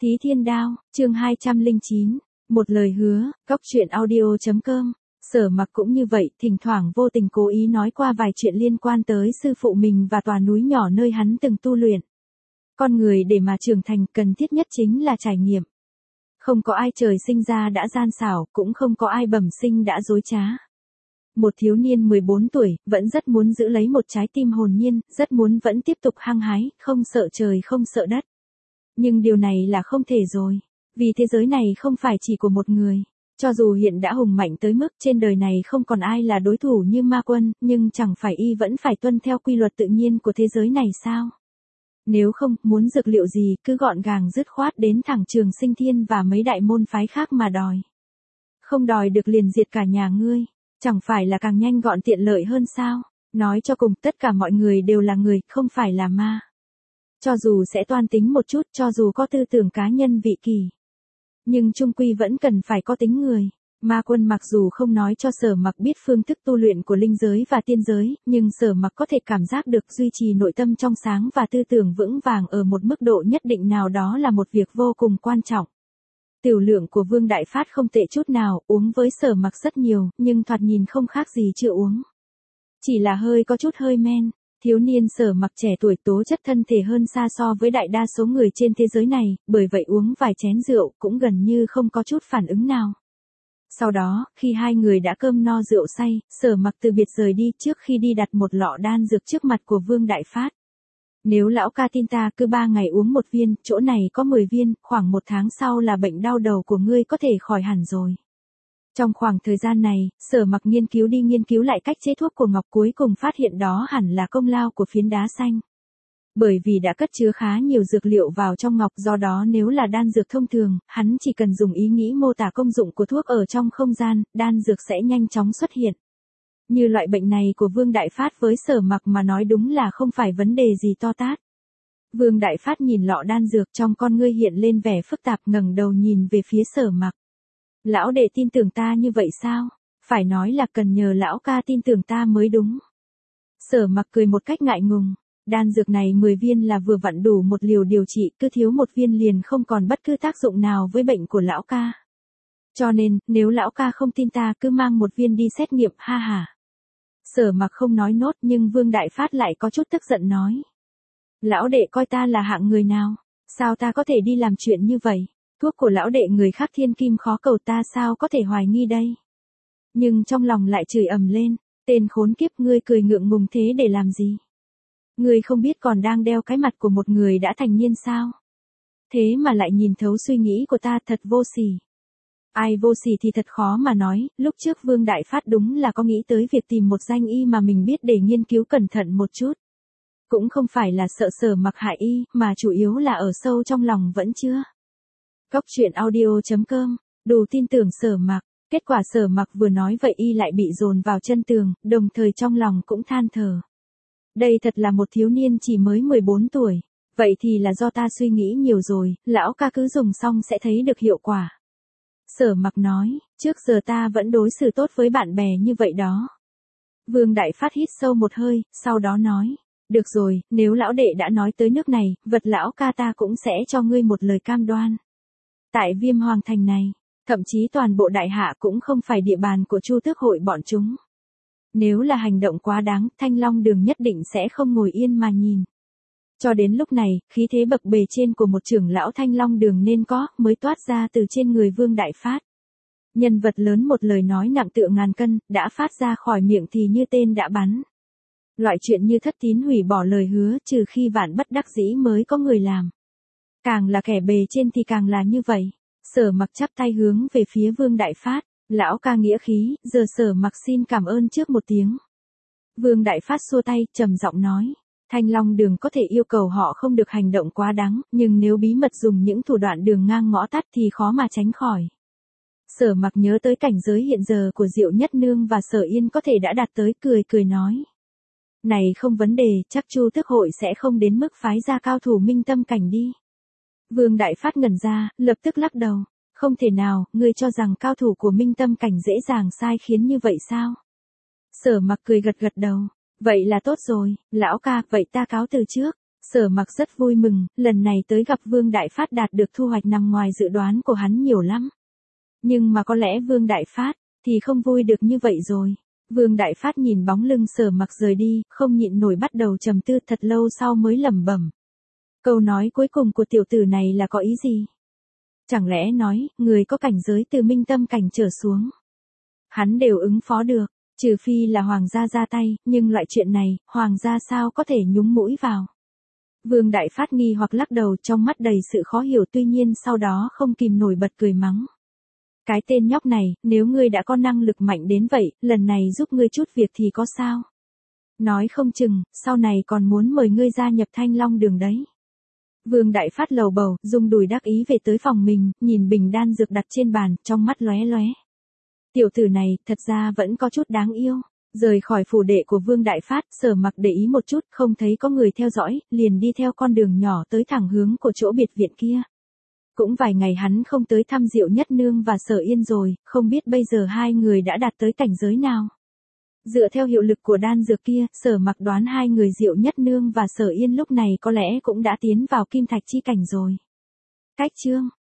Thí Thiên Đao, chương 209, một lời hứa, cóc truyện audio.com. Sở Mặc cũng như vậy, thỉnh thoảng vô tình cố ý nói qua vài chuyện liên quan tới sư phụ mình và tòa núi nhỏ nơi hắn từng tu luyện. Con người để mà trưởng thành cần thiết nhất chính là trải nghiệm. Không có ai trời sinh ra đã gian xảo, cũng không có ai bẩm sinh đã dối trá. Một thiếu niên 14 tuổi, vẫn rất muốn giữ lấy một trái tim hồn nhiên, rất muốn vẫn tiếp tục hăng hái, không sợ trời không sợ đất. Nhưng điều này là không thể rồi. Vì thế giới này không phải chỉ của một người. Cho dù hiện đã hùng mạnh tới mức trên đời này không còn ai là đối thủ như ma quân, nhưng chẳng phải y vẫn phải tuân theo quy luật tự nhiên của thế giới này sao? Nếu không, muốn dược liệu gì cứ gọn gàng dứt khoát đến thẳng Trường Sinh Thiên và mấy đại môn phái khác mà đòi. Không đòi được liền diệt cả nhà ngươi, chẳng phải là càng nhanh gọn tiện lợi hơn sao? Nói cho cùng, tất cả mọi người đều là người, không phải là ma. Cho dù sẽ toan tính một chút, cho dù có tư tưởng cá nhân vị kỳ, nhưng chung quy vẫn cần phải có tính người. Ma quân mặc dù không nói cho Sở Mặc biết phương thức tu luyện của linh giới và tiên giới, nhưng Sở Mặc có thể cảm giác được duy trì nội tâm trong sáng và tư tưởng vững vàng ở một mức độ nhất định nào đó là một việc vô cùng quan trọng. Tiểu lượng của Vương Đại Phát không tệ chút nào, uống với Sở Mặc rất nhiều, nhưng thoạt nhìn không khác gì chưa uống. Chỉ là hơi có chút hơi men. Thiếu niên Sở Mặc trẻ tuổi tố chất thân thể hơn xa so với đại đa số người trên thế giới này, bởi vậy uống vài chén rượu cũng gần như không có chút phản ứng nào. Sau đó, khi hai người đã cơm no rượu say, Sở Mặc từ biệt rời đi, trước khi đi đặt một lọ đan dược trước mặt của Vương Đại Phát. Nếu lão ca tin ta cứ 3 ngày uống một viên, chỗ này có 10 viên, khoảng 1 tháng sau là bệnh đau đầu của ngươi có thể khỏi hẳn rồi. Trong khoảng thời gian này, Sở Mặc nghiên cứu đi nghiên cứu lại cách chế thuốc của ngọc, cuối cùng phát hiện đó hẳn là công lao của phiến đá xanh. Bởi vì đã cất chứa khá nhiều dược liệu vào trong ngọc, do đó nếu là đan dược thông thường, hắn chỉ cần dùng ý nghĩ mô tả công dụng của thuốc ở trong không gian, đan dược sẽ nhanh chóng xuất hiện. Như loại bệnh này của Vương Đại Phát với Sở Mặc mà nói đúng là không phải vấn đề gì to tát. Vương Đại Phát nhìn lọ đan dược, trong con ngươi hiện lên vẻ phức tạp, ngẩng đầu nhìn về phía Sở Mặc. Lão đệ tin tưởng ta như vậy sao? Phải nói là cần nhờ lão ca tin tưởng ta mới đúng. Sở Mặc cười một cách ngại ngùng. Đan dược này 10 viên là vừa vặn đủ một liều điều trị, cứ thiếu một viên liền không còn bất cứ tác dụng nào với bệnh của lão ca. Cho nên, nếu lão ca không tin ta cứ mang một viên đi xét nghiệm, ha ha. Sở Mặc không nói nốt, nhưng Vương Đại Phát lại có chút tức giận nói. Lão đệ coi ta là hạng người nào? Sao ta có thể đi làm chuyện như vậy? Thuốc của lão đệ người khác thiên kim khó cầu, ta sao có thể hoài nghi đây? Nhưng trong lòng lại chửi ầm lên, tên khốn kiếp, ngươi cười ngượng ngùng thế để làm gì? Ngươi không biết còn đang đeo cái mặt của một người đã thành niên sao? Thế mà lại nhìn thấu suy nghĩ của ta, thật vô sỉ. Ai vô sỉ thì thật khó mà nói, lúc trước Vương Đại Phát đúng là có nghĩ tới việc tìm một danh y mà mình biết để nghiên cứu cẩn thận một chút. Cũng không phải là sợ Sở Mặc hại y, mà chủ yếu là ở sâu trong lòng vẫn chưa. Cóc truyện audio.com, đủ tin tưởng Sở Mặc. Kết quả Sở Mặc vừa nói vậy y lại bị dồn vào chân tường, đồng thời trong lòng cũng than thở. Đây thật là một thiếu niên chỉ mới 14 tuổi. Vậy thì là do ta suy nghĩ nhiều rồi, lão ca cứ dùng xong sẽ thấy được hiệu quả. Sở Mặc nói, trước giờ ta vẫn đối xử tốt với bạn bè như vậy đó. Vương Đại Phát hít sâu một hơi, sau đó nói. Được rồi, nếu lão đệ đã nói tới nước này, vật lão ca ta cũng sẽ cho ngươi một lời cam đoan. Tại Viêm Hoàng Thành này, thậm chí toàn bộ đại hạ cũng không phải địa bàn của Chu Tước hội bọn chúng. Nếu là hành động quá đáng, Thanh Long Đường nhất định sẽ không ngồi yên mà nhìn. Cho đến lúc này, khí thế bậc bề trên của một trưởng lão Thanh Long Đường nên có, mới toát ra từ trên người Vương Đại Phát. Nhân vật lớn một lời nói nặng tựa ngàn cân, đã phát ra khỏi miệng thì như tên đã bắn. Loại chuyện như thất tín hủy bỏ lời hứa, trừ khi vạn bất đắc dĩ mới có người làm. Càng là kẻ bề trên thì càng là như vậy. Sở Mặc chắp tay hướng về phía Vương Đại Phát. Lão ca nghĩa khí, giờ Sở Mặc xin cảm ơn trước một tiếng. Vương Đại Phát xua tay, trầm giọng nói. Thanh Long Đường có thể yêu cầu họ không được hành động quá đáng, nhưng nếu bí mật dùng những thủ đoạn đường ngang ngõ tắt thì khó mà tránh khỏi. Sở Mặc nhớ tới cảnh giới hiện giờ của Diệu Nhất Nương và Sở Yên có thể đã đạt tới, cười nói. Này không vấn đề, chắc Chu Tước hội sẽ không đến mức phái ra cao thủ minh tâm cảnh đi. Vương Đại Phát ngẩn ra, lập tức lắc đầu. Không thể nào, ngươi cho rằng cao thủ của minh tâm cảnh dễ dàng sai khiến như vậy sao? Sở Mặc cười gật đầu. Vậy là tốt rồi, lão ca, vậy ta cáo từ trước. Sở Mặc rất vui mừng, lần này tới gặp Vương Đại Phát đạt được thu hoạch nằm ngoài dự đoán của hắn nhiều lắm. Nhưng mà có lẽ Vương Đại Phát thì không vui được như vậy rồi. Vương Đại Phát nhìn bóng lưng Sở Mặc rời đi, không nhịn nổi bắt đầu trầm tư, thật lâu sau mới lẩm bẩm. Câu nói cuối cùng của tiểu tử này là có ý gì? Chẳng lẽ nói, người có cảnh giới từ minh tâm cảnh trở xuống, hắn đều ứng phó được, trừ phi là hoàng gia ra tay, nhưng loại chuyện này, hoàng gia sao có thể nhúng mũi vào? Vương Đại Phát nghi hoặc lắc đầu, trong mắt đầy sự khó hiểu, tuy nhiên sau đó không kìm nổi bật cười mắng. Cái tên nhóc này, nếu ngươi đã có năng lực mạnh đến vậy, lần này giúp ngươi chút việc thì có sao? Nói không chừng, sau này còn muốn mời ngươi gia nhập Thanh Long Đường đấy. Vương Đại Phát lầu bầu, rung đùi đắc ý về tới phòng mình, nhìn bình đan dược đặt trên bàn, trong mắt lóe lóe. Tiểu tử này, thật ra vẫn có chút đáng yêu. Rời khỏi phủ đệ của Vương Đại Phát, Sở Mặc để ý một chút, không thấy có người theo dõi, liền đi theo con đường nhỏ tới thẳng hướng của chỗ biệt viện kia. Cũng vài ngày hắn không tới thăm Diệu Nhất Nương và Sở Yên rồi, không biết bây giờ hai người đã đạt tới cảnh giới nào. Dựa theo hiệu lực của đan dược kia, Sở Mặc đoán hai người Diệu Nhất Nương và Sở Yên lúc này có lẽ cũng đã tiến vào kim thạch chi cảnh rồi. Cách chương